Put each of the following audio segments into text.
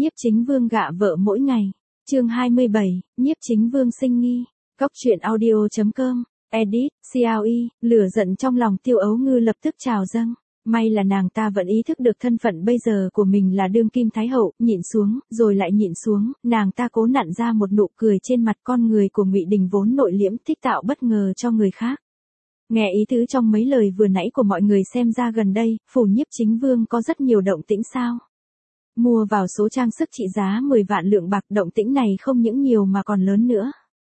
Nhiếp Chính Vương gạ vợ mỗi ngày. Chương 27, Nhiếp Chính Vương sinh nghi. Cóc truyện audio.com. Edit, CLE, lửa giận trong lòng Tiêu Ấu Ngư lập tức trào dâng. May là nàng ta vẫn ý thức được thân phận bây giờ của mình là đương kim thái hậu, nhịn xuống, rồi lại nhịn xuống, nàng ta cố nặn ra một nụ cười trên mặt. Con người của Ngụy Đình vốn nội liễm, thích tạo bất ngờ cho người khác. Nghe ý tứ trong mấy lời vừa nãy của mọi người, xem ra gần đây, phủ Nhiếp Chính Vương có rất nhiều động tĩnh sao? Mua vào số trang sức trị giá 10 vạn lượng bạc, động tĩnh này không những nhiều mà còn lớn nữa.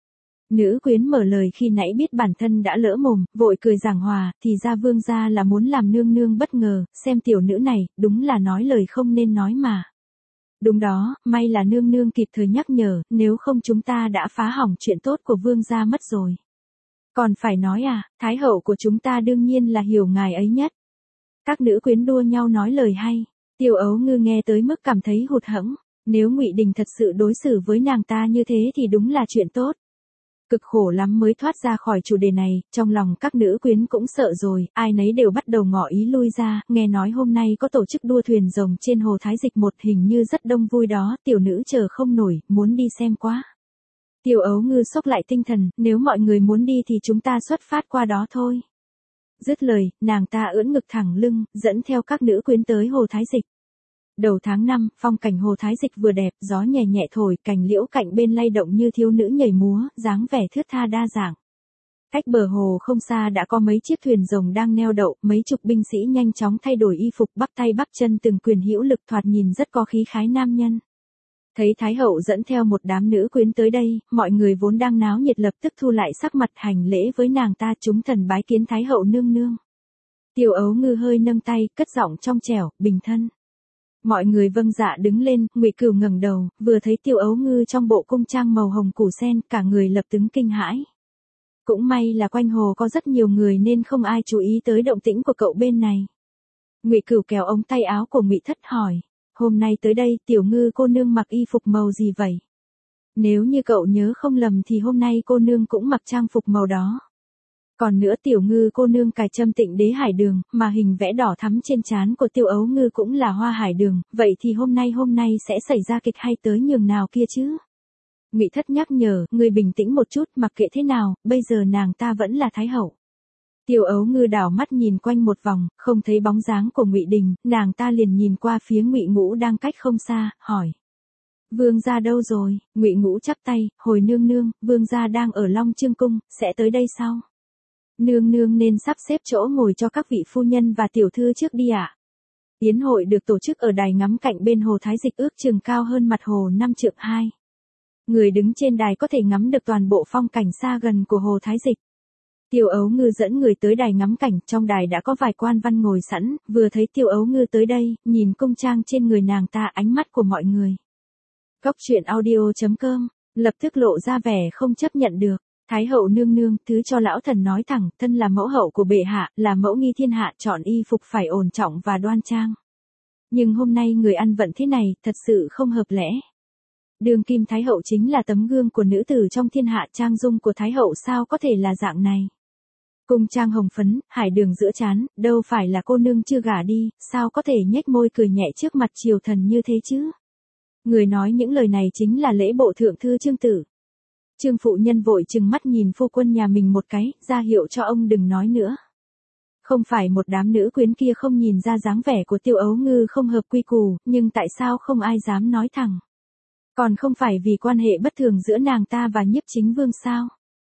Nữ quyến mở lời khi nãy biết bản thân đã lỡ mồm, vội cười giảng hòa, thì ra vương gia là muốn làm nương nương bất ngờ, xem tiểu nữ này, đúng là nói lời không nên nói mà. Đúng đó, may là nương nương kịp thời nhắc nhở, nếu không chúng ta đã phá hỏng chuyện tốt của vương gia mất rồi. Còn phải nói à, thái hậu của chúng ta đương nhiên là hiểu ngài ấy nhất. Các nữ quyến đua nhau nói lời hay. Tiêu Ấu Ngư nghe tới mức cảm thấy hụt hẫng, nếu Ngụy Đình thật sự đối xử với nàng ta như thế thì đúng là chuyện tốt. Cực khổ lắm mới thoát ra khỏi chủ đề này, trong lòng các nữ quyến cũng sợ rồi, ai nấy đều bắt đầu ngỏ ý lui ra, nghe nói hôm nay có tổ chức đua thuyền rồng trên hồ Thái Dịch một, hình như rất đông vui đó, tiểu nữ chờ không nổi, muốn đi xem quá. Tiêu Ấu Ngư xốc lại tinh thần, nếu mọi người muốn đi thì chúng ta xuất phát qua đó thôi. Dứt lời, nàng ta ưỡn ngực thẳng lưng, dẫn theo các nữ quyến tới hồ Thái Dịch. Đầu tháng 5, phong cảnh hồ Thái Dịch vừa đẹp, gió nhẹ nhẹ thổi, cành liễu cạnh bên lay động như thiếu nữ nhảy múa, dáng vẻ thướt tha đa dạng. Cách bờ hồ không xa đã có mấy chiếc thuyền rồng đang neo đậu, mấy chục binh sĩ nhanh chóng thay đổi y phục, bắp tay bắp chân từng quyền hữu lực, thoạt nhìn rất có khí khái nam nhân. Thấy Thái hậu dẫn theo một đám nữ quyến tới đây, mọi người vốn đang náo nhiệt lập tức thu lại sắc mặt, hành lễ với nàng ta, chúng thần bái kiến Thái hậu nương nương. Tiêu Ấu Ngư hơi nâng tay, cất giọng trong trẻo, bình thân. Mọi người vâng dạ đứng lên, Ngụy Cửu ngẩng đầu, vừa thấy Tiêu Ấu Ngư trong bộ cung trang màu hồng củ sen, cả người lập tức kinh hãi. Cũng may là quanh hồ có rất nhiều người nên không ai chú ý tới động tĩnh của cậu bên này. Ngụy Cửu kéo ống tay áo của Ngụy Thất hỏi, hôm nay tới đây Tiểu Ngư cô nương mặc y phục màu gì vậy? Nếu như cậu nhớ không lầm thì hôm nay cô nương cũng mặc trang phục màu đó. Còn nữa Tiểu Ngư cô nương cài trâm Tịnh Đế hải đường, mà hình vẽ đỏ thắm trên trán của Tiêu Ấu Ngư cũng là hoa hải đường, vậy thì hôm nay sẽ xảy ra kịch hay tới nhường nào kia chứ? Ngụy Thất nhắc nhở, ngươi bình tĩnh một chút, mặc kệ thế nào, bây giờ nàng ta vẫn là thái hậu. Tiêu Ấu Ngư đảo mắt nhìn quanh một vòng, không thấy bóng dáng của Ngụy Đình, nàng ta liền nhìn qua phía Ngụy Ngũ đang cách không xa, hỏi: Vương gia đâu rồi? Ngụy Ngũ chắp tay, hồi nương nương, vương gia đang ở Long Chương cung, sẽ tới đây sau. Nương nương nên sắp xếp chỗ ngồi cho các vị phu nhân và tiểu thư trước đi ạ. Yến hội được tổ chức ở đài ngắm cạnh bên hồ Thái Dịch, ước chừng cao hơn mặt hồ 5 trượng 2. Người đứng trên đài có thể ngắm được toàn bộ phong cảnh xa gần của hồ Thái Dịch. Tiêu Ấu Ngư dẫn người tới đài ngắm cảnh, trong đài đã có vài quan văn ngồi sẵn, vừa thấy Tiêu Ấu Ngư tới đây, nhìn cung trang trên người nàng ta, ánh mắt của mọi người. Cóc truyện audio.com, lập tức lộ ra vẻ không chấp nhận được. Thái hậu nương nương, thứ cho lão thần nói thẳng, thân là mẫu hậu của bệ hạ, là mẫu nghi thiên hạ, chọn y phục phải ổn trọng và đoan trang. Nhưng hôm nay người ăn vận thế này, thật sự không hợp lẽ. Đương kim thái hậu chính là tấm gương của nữ tử trong thiên hạ, trang dung của thái hậu sao có thể là dạng này. Cung trang hồng phấn, hải đường giữa trán, đâu phải là cô nương chưa gả đi, sao có thể nhếch môi cười nhẹ trước mặt triều thần như thế chứ? Người nói những lời này chính là lễ bộ thượng thư Trương Tử. Trương phụ nhân vội trừng mắt nhìn phu quân nhà mình một cái, ra hiệu cho ông đừng nói nữa. Không phải một đám nữ quyến kia không nhìn ra dáng vẻ của Tiêu Ấu Ngư không hợp quy củ, nhưng tại sao không ai dám nói thẳng? Còn không phải vì quan hệ bất thường giữa nàng ta và Nhiếp Chính Vương sao?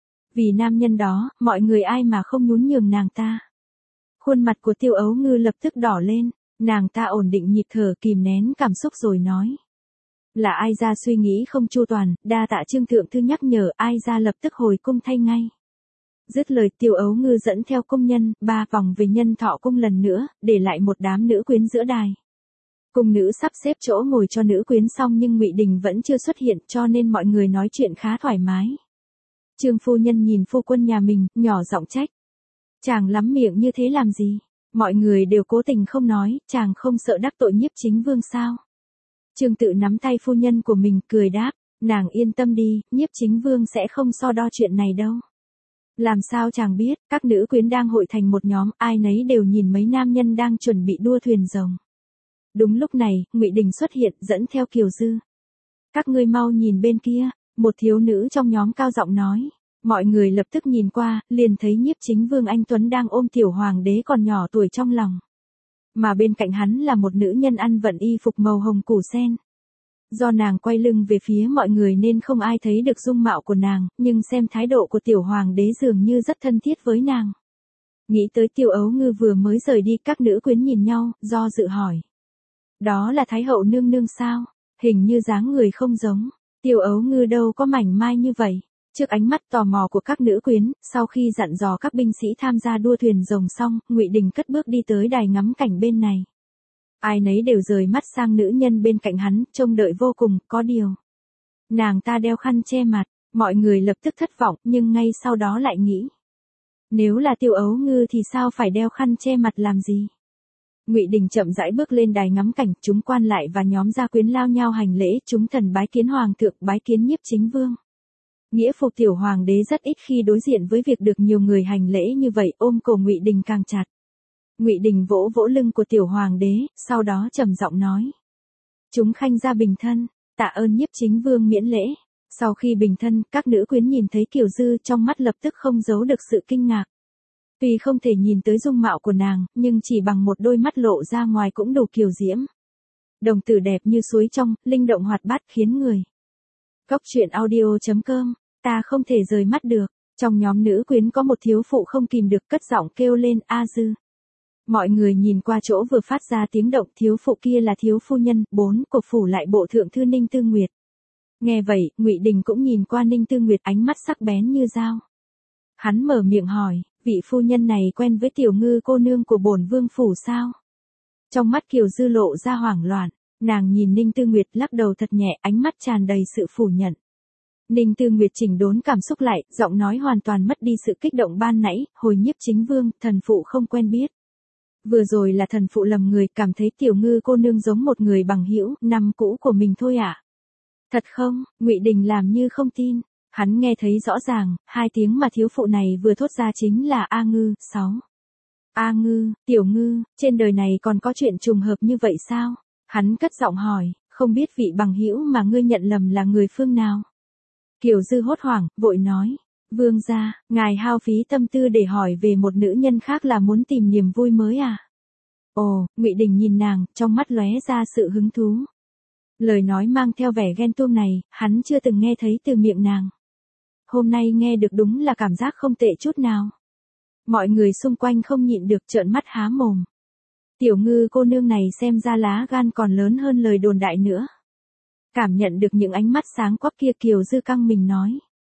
Vì nam nhân đó, mọi người ai mà không nhún nhường nàng ta. Khuôn mặt của Tiêu Ấu Ngư lập tức đỏ lên, nàng ta ổn định nhịp thở, kìm nén cảm xúc rồi nói. Là ai ra suy nghĩ không chu toàn, đa tạ Trương thượng thư nhắc nhở, ai ra lập tức hồi cung thay ngay. Dứt lời Tiêu Ấu Ngư dẫn theo công nhân, 3 vòng về Nhân Thọ cung lần nữa, để lại một đám nữ quyến giữa đài. Cung nữ sắp xếp chỗ ngồi cho nữ quyến xong nhưng Ngụy Đình vẫn chưa xuất hiện, cho nên mọi người nói chuyện khá thoải mái. Trương phu nhân nhìn phu quân nhà mình, nhỏ giọng trách. Chàng lắm miệng như thế làm gì? Mọi người đều cố tình không nói, chàng không sợ đắc tội Nhiếp Chính Vương sao? Trương Tự nắm tay phu nhân của mình, cười đáp, nàng yên tâm đi, Nhiếp Chính Vương sẽ không so đo chuyện này đâu. Làm sao chàng biết, các nữ quyến đang hội thành một nhóm, ai nấy đều nhìn mấy nam nhân đang chuẩn bị đua thuyền rồng. Đúng lúc này, Ngụy Đình xuất hiện, dẫn theo Kiều Dư. Các ngươi mau nhìn bên kia, một thiếu nữ trong nhóm cao giọng nói. Mọi người lập tức nhìn qua, liền thấy Nhiếp Chính Vương anh tuấn đang ôm tiểu hoàng đế còn nhỏ tuổi trong lòng. Mà bên cạnh hắn là một nữ nhân ăn vận y phục màu hồng củ sen. Do nàng quay lưng về phía mọi người nên không ai thấy được dung mạo của nàng, nhưng xem thái độ của tiểu hoàng đế dường như rất thân thiết với nàng. Nghĩ tới Tiêu Ấu Ngư vừa mới rời đi, các nữ quyến nhìn nhau, do dự hỏi. Đó là Thái hậu nương nương sao? Hình như dáng người không giống. Tiêu Ấu Ngư đâu có mảnh mai như vậy. Trước ánh mắt tò mò của các nữ quyến, sau khi dặn dò các binh sĩ tham gia đua thuyền rồng xong, Ngụy Đình cất bước đi tới đài ngắm cảnh bên này. Ai nấy đều rời mắt sang nữ nhân bên cạnh hắn, trông đợi vô cùng, có điều. Nàng ta đeo khăn che mặt, mọi người lập tức thất vọng, nhưng ngay sau đó lại nghĩ. Nếu là Tiêu Ấu Ngư thì sao phải đeo khăn che mặt làm gì? Ngụy Đình chậm rãi bước lên đài ngắm cảnh, chúng quan lại và nhóm gia quyến lao nhau hành lễ, chúng thần bái kiến hoàng thượng, bái kiến Nhiếp Chính Vương. Nghĩa phục tiểu hoàng đế rất ít khi đối diện với việc được nhiều người hành lễ như vậy, ôm cổ Ngụy Đình càng chặt. Ngụy Đình vỗ vỗ lưng của tiểu hoàng đế, sau đó trầm giọng nói: "Chúng khanh ra bình thân, tạ ơn Nhiếp Chính Vương miễn lễ." Sau khi bình thân, các nữ quyến nhìn thấy Kiều Dư, trong mắt lập tức không giấu được sự kinh ngạc. Tuy không thể nhìn tới dung mạo của nàng, nhưng chỉ bằng một đôi mắt lộ ra ngoài cũng đủ kiều diễm. Đồng tử đẹp như suối trong, linh động hoạt bát khiến người. Cóc truyện audio.com, ta không thể rời mắt được. Trong nhóm nữ quyến có một thiếu phụ không kìm được cất giọng kêu lên: "A Dư." Mọi người nhìn qua chỗ vừa phát ra tiếng động, thiếu phụ kia là thiếu phu nhân 4 của phủ lại bộ thượng thư Ninh Tư Nguyệt. Nghe vậy, Ngụy Đình cũng nhìn qua Ninh Tư Nguyệt, ánh mắt sắc bén như dao. Hắn mở miệng hỏi: "Vị phu nhân này quen với Tiểu Ngư cô nương của bổn vương phủ sao?" Trong mắt Kiều Dư lộ ra hoảng loạn, nàng nhìn Ninh Tư Nguyệt lắc đầu thật nhẹ, ánh mắt tràn đầy sự phủ nhận. Ninh Tư Nguyệt chỉnh đốn cảm xúc lại, giọng nói hoàn toàn mất đi sự kích động ban nãy: "Hồi Nhiếp Chính Vương, thần phụ không quen biết. Vừa rồi là thần phụ lầm người, cảm thấy Tiểu Ngư cô nương giống một người bằng hữu năm cũ của mình thôi ạ." "Thật không?" Ngụy Đình làm như không tin. Hắn nghe thấy rõ ràng, hai tiếng mà thiếu phụ này vừa thốt ra chính là A Ngư. 6. A Ngư, Tiểu Ngư, trên đời này còn có chuyện trùng hợp như vậy sao? Hắn cất giọng hỏi, không biết vị bằng hữu mà ngươi nhận lầm là người phương nào? Kiều Dư hốt hoảng, vội nói, vương gia, ngài hao phí tâm tư để hỏi về một nữ nhân khác là muốn tìm niềm vui mới à? Ồ, Ngụy Đình nhìn nàng, trong mắt lóe ra sự hứng thú. Lời nói mang theo vẻ ghen tuông này, hắn chưa từng nghe thấy từ miệng nàng. Hôm nay nghe được đúng là cảm giác không tệ chút nào. Mọi người xung quanh không nhịn được trợn mắt há mồm. Tiểu Ngư cô nương này xem ra lá gan còn lớn hơn lời đồn đại nữa. Cảm nhận được những ánh mắt sáng quắc kia, Kiều Dư căng mình nói.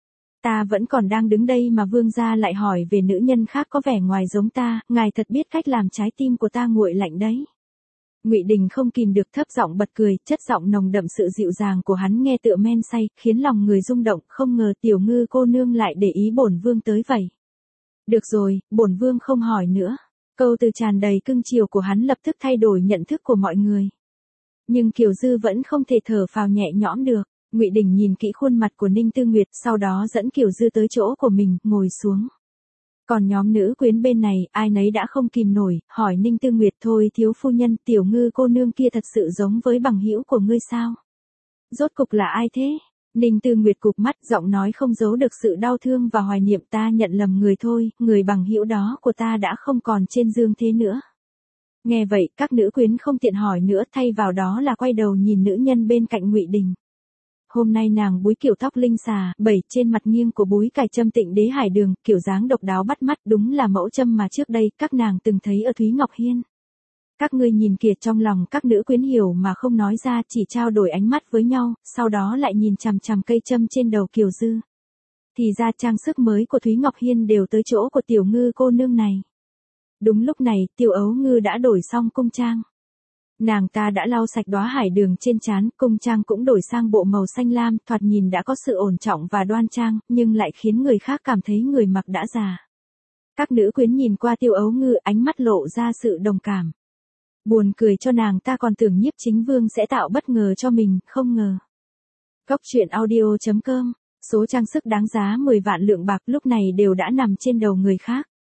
Ta vẫn còn đang đứng đây mà vương gia lại hỏi về nữ nhân khác có vẻ ngoài giống ta, ngài thật biết cách làm trái tim của ta nguội lạnh đấy. Ngụy Đình không kìm được thấp giọng bật cười, chất giọng nồng đậm sự dịu dàng của hắn nghe tựa men say, khiến lòng người rung động, không ngờ Tiểu Ngư cô nương lại để ý bổn vương tới vậy. Được rồi, bổn vương không hỏi nữa. Câu từ tràn đầy cưng chiều của hắn lập tức thay đổi nhận thức của mọi người. Nhưng Kiều Dư vẫn không thể thở phào nhẹ nhõm được. Ngụy Đình nhìn kỹ khuôn mặt của Ninh Tư Nguyệt, sau đó dẫn Kiều Dư tới chỗ của mình, ngồi xuống. Còn nhóm nữ quyến bên này, ai nấy đã không kìm nổi, hỏi Ninh Tư Nguyệt, thôi thiếu phu nhân, Tiểu Ngư cô nương kia thật sự giống với bằng hữu của ngươi sao? Rốt cục là ai thế? Ninh Tư Nguyệt cụp mắt, giọng nói không giấu được sự đau thương và hoài niệm, ta nhận lầm người thôi, người bằng hữu đó của ta đã không còn trên dương thế nữa. Nghe vậy, các nữ quyến không tiện hỏi nữa, thay vào đó là quay đầu nhìn nữ nhân bên cạnh Ngụy Đình. Hôm nay nàng búi kiểu tóc linh xà, bảy trên mặt nghiêng của búi cài châm Tịnh Đế Hải Đường, kiểu dáng độc đáo bắt mắt, đúng là mẫu châm mà trước đây các nàng từng thấy ở Thúy Ngọc Hiên. Các ngươi nhìn kìa, trong lòng các nữ quyến hiểu mà không nói ra, chỉ trao đổi ánh mắt với nhau, sau đó lại nhìn chằm chằm cây châm trên đầu Kiều Dư. Thì ra trang sức mới của Thúy Ngọc Hiên đều tới chỗ của Tiểu Ngư cô nương này. Đúng lúc này, Tiểu Ấu Ngư đã đổi xong cung trang. Nàng ta đã lau sạch đóa hải đường trên trán, cung trang cũng đổi sang bộ màu xanh lam, thoạt nhìn đã có sự ổn trọng và đoan trang, nhưng lại khiến người khác cảm thấy người mặc đã già. Các nữ quyến nhìn qua Tiểu Ấu Ngư, ánh mắt lộ ra sự đồng cảm. Buồn cười cho nàng ta còn tưởng Nhiếp Chính Vương sẽ tạo bất ngờ cho mình, không ngờ. Cóc truyện audio.com, số trang sức đáng giá 10 vạn lượng bạc lúc này đều đã nằm trên đầu người khác.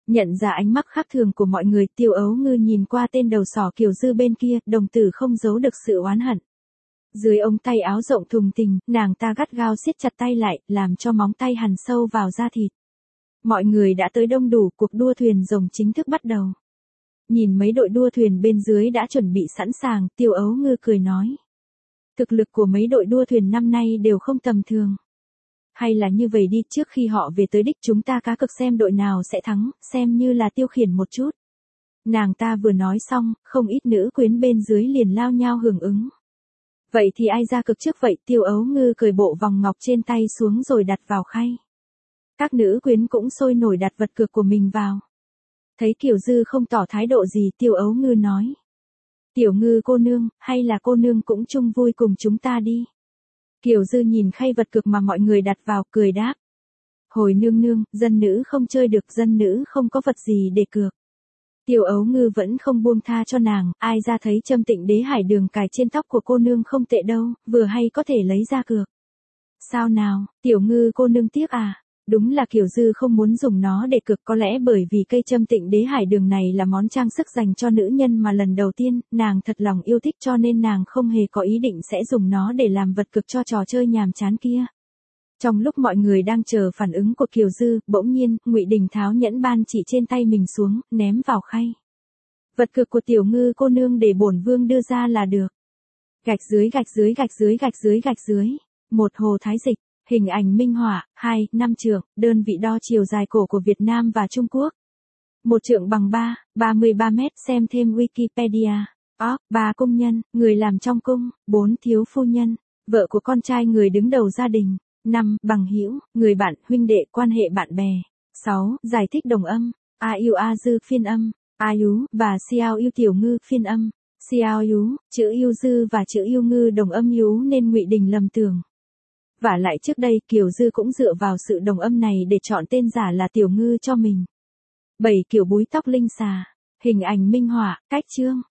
Nhận ra ánh mắt khác thường của mọi người, Tiêu Ấu Ngư nhìn qua tên đầu sỏ Kiều Dư bên kia, đồng tử không giấu được sự oán hận. Dưới ống tay áo rộng thùng thình, nàng ta gắt gao siết chặt tay lại, làm cho móng tay hằn sâu vào da thịt. Mọi người đã tới đông đủ, cuộc đua thuyền rồng chính thức bắt đầu. Nhìn mấy đội đua thuyền bên dưới đã chuẩn bị sẵn sàng, Tiêu Ấu Ngư cười nói. Thực lực của mấy đội đua thuyền năm nay đều không tầm thường. Hay là như vậy đi, trước khi họ về tới đích chúng ta cá cược xem đội nào sẽ thắng, xem như là tiêu khiển một chút. Nàng ta vừa nói xong, không ít nữ quyến bên dưới liền lao nhau hưởng ứng. Vậy thì ai ra cực trước vậy? Tiêu Ấu Ngư cởi bộ vòng ngọc trên tay xuống rồi đặt vào khay. Các nữ quyến cũng sôi nổi đặt vật cược của mình vào. Thấy Kiều Dư không tỏ thái độ gì, Tiêu Ấu Ngư nói. Tiểu Ngư cô nương, hay là cô nương cũng chung vui cùng chúng ta đi. Kiều Dư nhìn khay vật cược mà mọi người đặt vào, cười đáp. Hồi nương nương, dân nữ không chơi được, dân nữ không có vật gì để cược. Tiêu Ấu Ngư vẫn không buông tha cho nàng, ai ra thấy Trâm Tịnh Đế hải đường cài trên tóc của cô nương không tệ đâu, vừa hay có thể lấy ra cược. Sao nào, Tiểu Ngư cô nương tiếc à? Đúng là Kiều Dư không muốn dùng nó để cược, có lẽ bởi vì cây Trâm Tịnh Đế hải đường này là món trang sức dành cho nữ nhân mà lần đầu tiên, nàng thật lòng yêu thích cho nên nàng không hề có ý định sẽ dùng nó để làm vật cược cho trò chơi nhàm chán kia. Trong lúc mọi người đang chờ phản ứng của Kiều Dư, bỗng nhiên, Ngụy Đình tháo nhẫn ban chỉ trên tay mình xuống, ném vào khay. Vật cược của Tiểu Ngư cô nương để bổn vương đưa ra là được. Gạch dưới gạch dưới gạch dưới gạch dưới gạch dưới. Một hồ thái dịch, hình ảnh minh họa, 2, 5 trượng, đơn vị đo chiều dài cổ của Việt Nam và Trung Quốc. 1 trượng bằng 33 mét, xem thêm Wikipedia. 3 cung nhân, người làm trong cung, 4 thiếu phu nhân, vợ của con trai người đứng đầu gia đình. 5. Bằng hữu, người bạn, huynh đệ, quan hệ bạn bè. 6. Giải thích đồng âm. A yêu a dư phiên âm. A yú và xiao yêu Tiểu Ngư phiên âm. Xiao yú, chữ yêu dư và chữ yêu ngư đồng âm yú nên Ngụy Đình lầm tưởng. Vả lại trước đây Kiều Dư cũng dựa vào sự đồng âm này để chọn tên giả là Tiểu Ngư cho mình. 7. Kiểu búi tóc linh xà. Hình ảnh minh họa, cách chương.